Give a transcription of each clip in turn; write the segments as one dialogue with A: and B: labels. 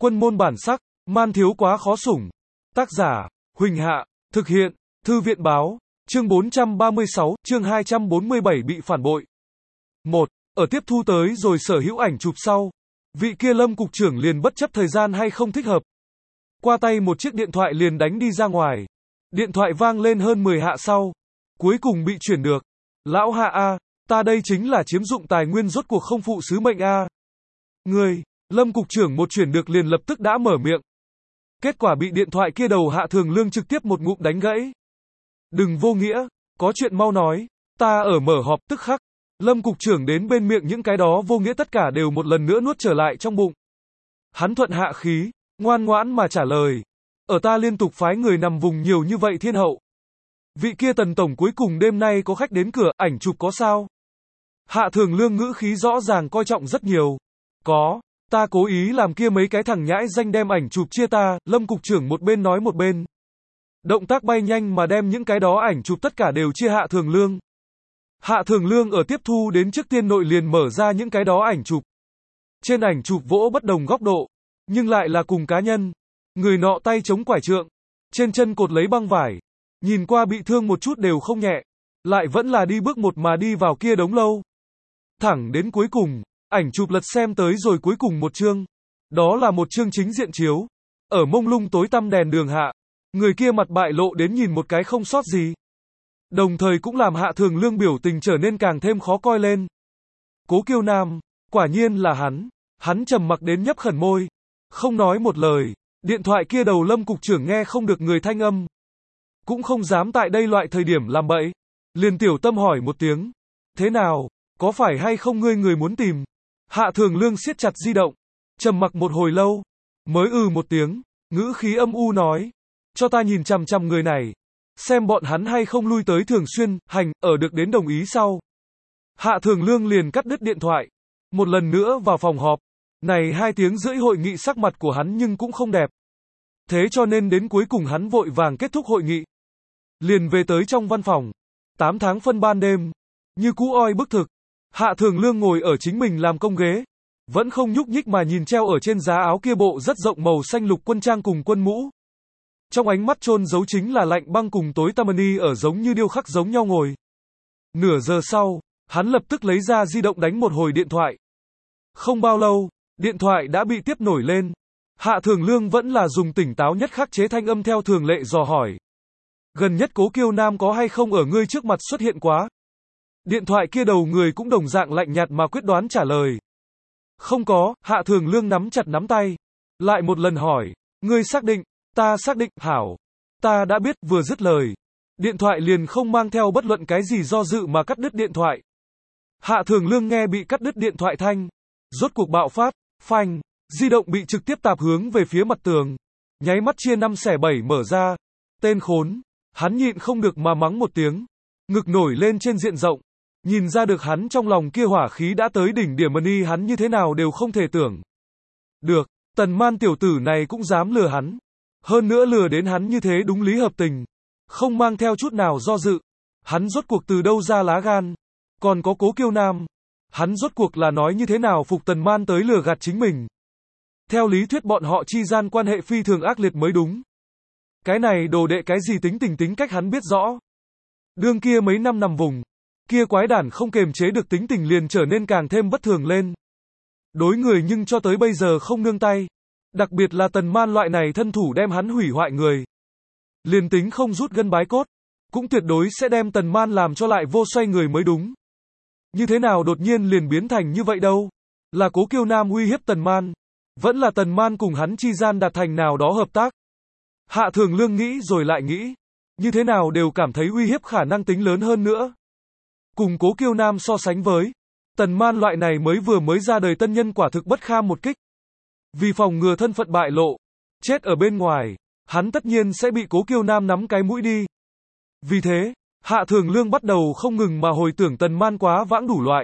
A: Quân môn bản sắc, man thiếu quá khó sủng. Tác giả, Huỳnh Hạ, thực hiện, Thư viện báo, chương 436, chương 247 bị phản bội. 1. Ở tiếp thu tới rồi sở hữu ảnh chụp sau, vị kia Lâm cục trưởng liền bất chấp thời gian hay không thích hợp. Qua tay một chiếc điện thoại liền đánh đi ra ngoài. Điện thoại vang lên hơn 10 hạ sau. Cuối cùng bị chuyển được. Lão Hạ a, ta đây chính là chiếm dụng tài nguyên rốt cuộc không phụ sứ mệnh a. Người, Lâm cục trưởng một chuyển được liền lập tức đã mở miệng. Kết quả bị điện thoại kia đầu Hạ Thường Lương trực tiếp một ngụm đánh gãy. Đừng vô nghĩa, có chuyện mau nói, ta ở mở họp tức khắc. Lâm cục trưởng đến bên miệng những cái đó vô nghĩa tất cả đều một lần nữa nuốt trở lại trong bụng. Hắn thuận hạ khí, ngoan ngoãn mà trả lời. Ở ta liên tục phái người nằm vùng nhiều như vậy thiên hậu. Vị kia Tần tổng cuối cùng đêm nay có khách đến cửa, ảnh chụp có sao? Hạ Thường Lương ngữ khí rõ ràng coi trọng rất nhiều. Có, ta cố ý làm kia mấy cái thằng nhãi danh đem ảnh chụp chia ta, Lâm cục trưởng một bên nói một bên. Động tác bay nhanh mà đem những cái đó ảnh chụp tất cả đều chia Hạ Thường Lương. Hạ Thường Lương ở tiếp thu đến trước tiên nội liền mở ra những cái đó ảnh chụp. Trên ảnh chụp vỗ bất đồng góc độ, nhưng lại là cùng cá nhân. Người nọ tay chống quải trượng, trên chân cột lấy băng vải, nhìn qua bị thương một chút đều không nhẹ, lại vẫn là đi bước một mà đi vào kia đống lâu. Thẳng đến cuối cùng, ảnh chụp lật xem tới rồi cuối cùng một chương. Đó là một chương chính diện chiếu. Ở mông lung tối tăm đèn đường hạ, người kia mặt bại lộ đến nhìn một cái không sót gì. Đồng thời cũng làm Hạ Thường Lương biểu tình trở nên càng thêm khó coi lên. Cố Kiêu Nam, quả nhiên là hắn trầm mặc đến nhấp khẩn môi, không nói một lời. Điện thoại kia đầu Lâm cục trưởng nghe không được người thanh âm, cũng không dám tại đây loại thời điểm làm bậy, liền tiểu tâm hỏi một tiếng, thế nào, có phải hay không người muốn tìm? Hạ Thường Lương siết chặt di động, trầm mặc một hồi lâu, mới một tiếng, ngữ khí âm u nói, cho ta nhìn chằm chằm người này, xem bọn hắn hay không lui tới thường xuyên, ở được đến đồng ý sau. Hạ Thường Lương liền cắt đứt điện thoại, một lần nữa vào phòng họp. Này 2 tiếng rưỡi hội nghị sắc mặt của hắn nhưng cũng không đẹp. Thế cho nên đến cuối cùng hắn vội vàng kết thúc hội nghị. Liền về tới trong văn phòng. 8 tháng phân ban đêm. Như cũ oi bức thực. Hạ Thường Lương ngồi ở chính mình làm công ghế. Vẫn không nhúc nhích mà nhìn treo ở trên giá áo kia bộ rất rộng màu xanh lục quân trang cùng quân mũ. Trong ánh mắt chôn giấu chính là lạnh băng cùng tối tăm ở giống như điêu khắc giống nhau ngồi. Nửa giờ sau, hắn lập tức lấy ra di động đánh một hồi điện thoại. Không bao lâu, điện thoại đã bị tiếp nổi lên. Hạ Thường Lương vẫn là dùng tỉnh táo nhất khắc chế thanh âm theo thường lệ dò hỏi. Gần nhất Cố Kiêu Nam có hay không ở ngươi trước mặt xuất hiện quá? Điện thoại kia đầu người cũng đồng dạng lạnh nhạt mà quyết đoán trả lời. Không có, Hạ Thường Lương nắm chặt nắm tay. Lại một lần hỏi, ngươi xác định, ta xác định, hảo. Ta đã biết, vừa dứt lời. Điện thoại liền không mang theo bất luận cái gì do dự mà cắt đứt điện thoại. Hạ Thường Lương nghe bị cắt đứt điện thoại thanh. Rốt cuộc bạo phát, phanh, di động bị trực tiếp tạp hướng về phía mặt tường. Nháy mắt chia 5 xẻ 7 mở ra. Tên khốn, hắn nhịn không được mà mắng một tiếng. Ngực nổi lên trên diện rộng. Nhìn ra được hắn trong lòng kia hỏa khí đã tới đỉnh điểm hắn như thế nào đều không thể tưởng. Được, Tần Man tiểu tử này cũng dám lừa hắn. Hơn nữa lừa đến hắn như thế đúng lý hợp tình. Không mang theo chút nào do dự. Hắn rốt cuộc từ đâu ra lá gan. Còn có Cố Kiêu Nam. Hắn rốt cuộc là nói như thế nào phục Tần Man tới lừa gạt chính mình. Theo lý thuyết bọn họ chi gian quan hệ phi thường ác liệt mới đúng. Cái này đồ đệ cái gì tính cách hắn biết rõ. Đương kia mấy năm nằm vùng. Kia quái đản không kềm chế được tính tình liền trở nên càng thêm bất thường lên. Đối người nhưng cho tới bây giờ không nương tay. Đặc biệt là Tần Man loại này thân thủ đem hắn hủy hoại người. Liền tính không rút gân bái cốt. Cũng tuyệt đối sẽ đem Tần Man làm cho lại vô xoay người mới đúng. Như thế nào đột nhiên liền biến thành như vậy đâu? Là Cố Kiêu Nam uy hiếp Tần Man. Vẫn là Tần Man cùng hắn chi gian đạt thành nào đó hợp tác. Hạ Thường Lương nghĩ rồi lại nghĩ. Như thế nào đều cảm thấy uy hiếp khả năng tính lớn hơn nữa. Cùng Cố Kiêu Nam so sánh với. Tần Man loại này mới ra đời tân nhân quả thực bất kham một kích. Vì phòng ngừa thân phận bại lộ. Chết ở bên ngoài. Hắn tất nhiên sẽ bị Cố Kiêu Nam nắm cái mũi đi. Vì thế, Hạ Thường Lương bắt đầu không ngừng mà hồi tưởng Tần Man quá vãng đủ loại.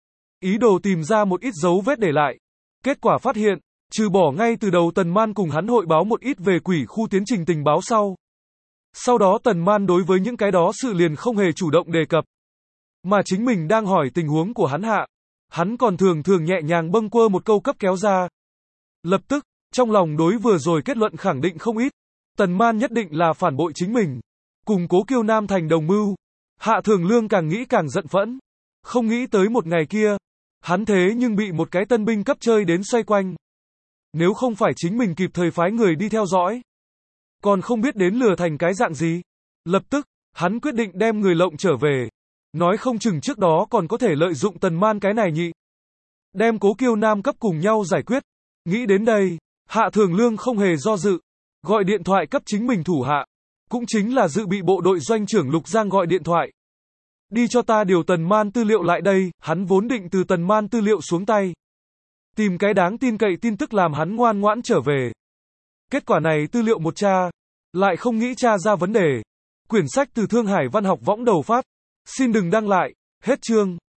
A: Ý đồ tìm ra một ít dấu vết để lại. Kết quả phát hiện, trừ bỏ ngay từ đầu Tần Man cùng hắn hội báo một ít về quỷ khu tiến trình tình báo sau. Sau đó Tần Man đối với những cái đó sự liền không hề chủ động đề cập. Mà chính mình đang hỏi tình huống của hắn hạ. Hắn còn thường nhẹ nhàng bâng quơ một câu cấp kéo ra. Lập tức, Trong lòng đối vừa rồi kết luận khẳng định không ít. Tần Man nhất định là phản bội chính mình. Cùng Cố Kiêu Nam thành đồng mưu. Hạ Thường Lương càng nghĩ càng giận phẫn. Không nghĩ tới một ngày kia. Hắn thế nhưng bị một cái tân binh cấp chơi đến xoay quanh. Nếu không phải chính mình kịp thời phái người đi theo dõi. Còn không biết đến lừa thành cái dạng gì. Lập tức, hắn quyết định đem người lộng trở về. Nói không chừng trước đó còn có thể lợi dụng Tần Man cái này nhị. Đem Cố Kiêu Nam cấp cùng nhau giải quyết. Nghĩ đến đây, Hạ Thường Lương không hề do dự. Gọi điện thoại cấp chính mình thủ hạ. Cũng chính là dự bị bộ đội doanh trưởng Lục Giang gọi điện thoại. Đi cho ta điều Tần Man tư liệu lại đây, hắn vốn định từ Tần Man tư liệu xuống tay. Tìm cái đáng tin cậy tin tức làm hắn ngoan ngoãn trở về. Kết quả này tư liệu một tra, lại không nghĩ tra ra vấn đề. Quyển sách từ Thương Hải Văn học võng đầu phát. Xin đừng đăng lại, hết chương.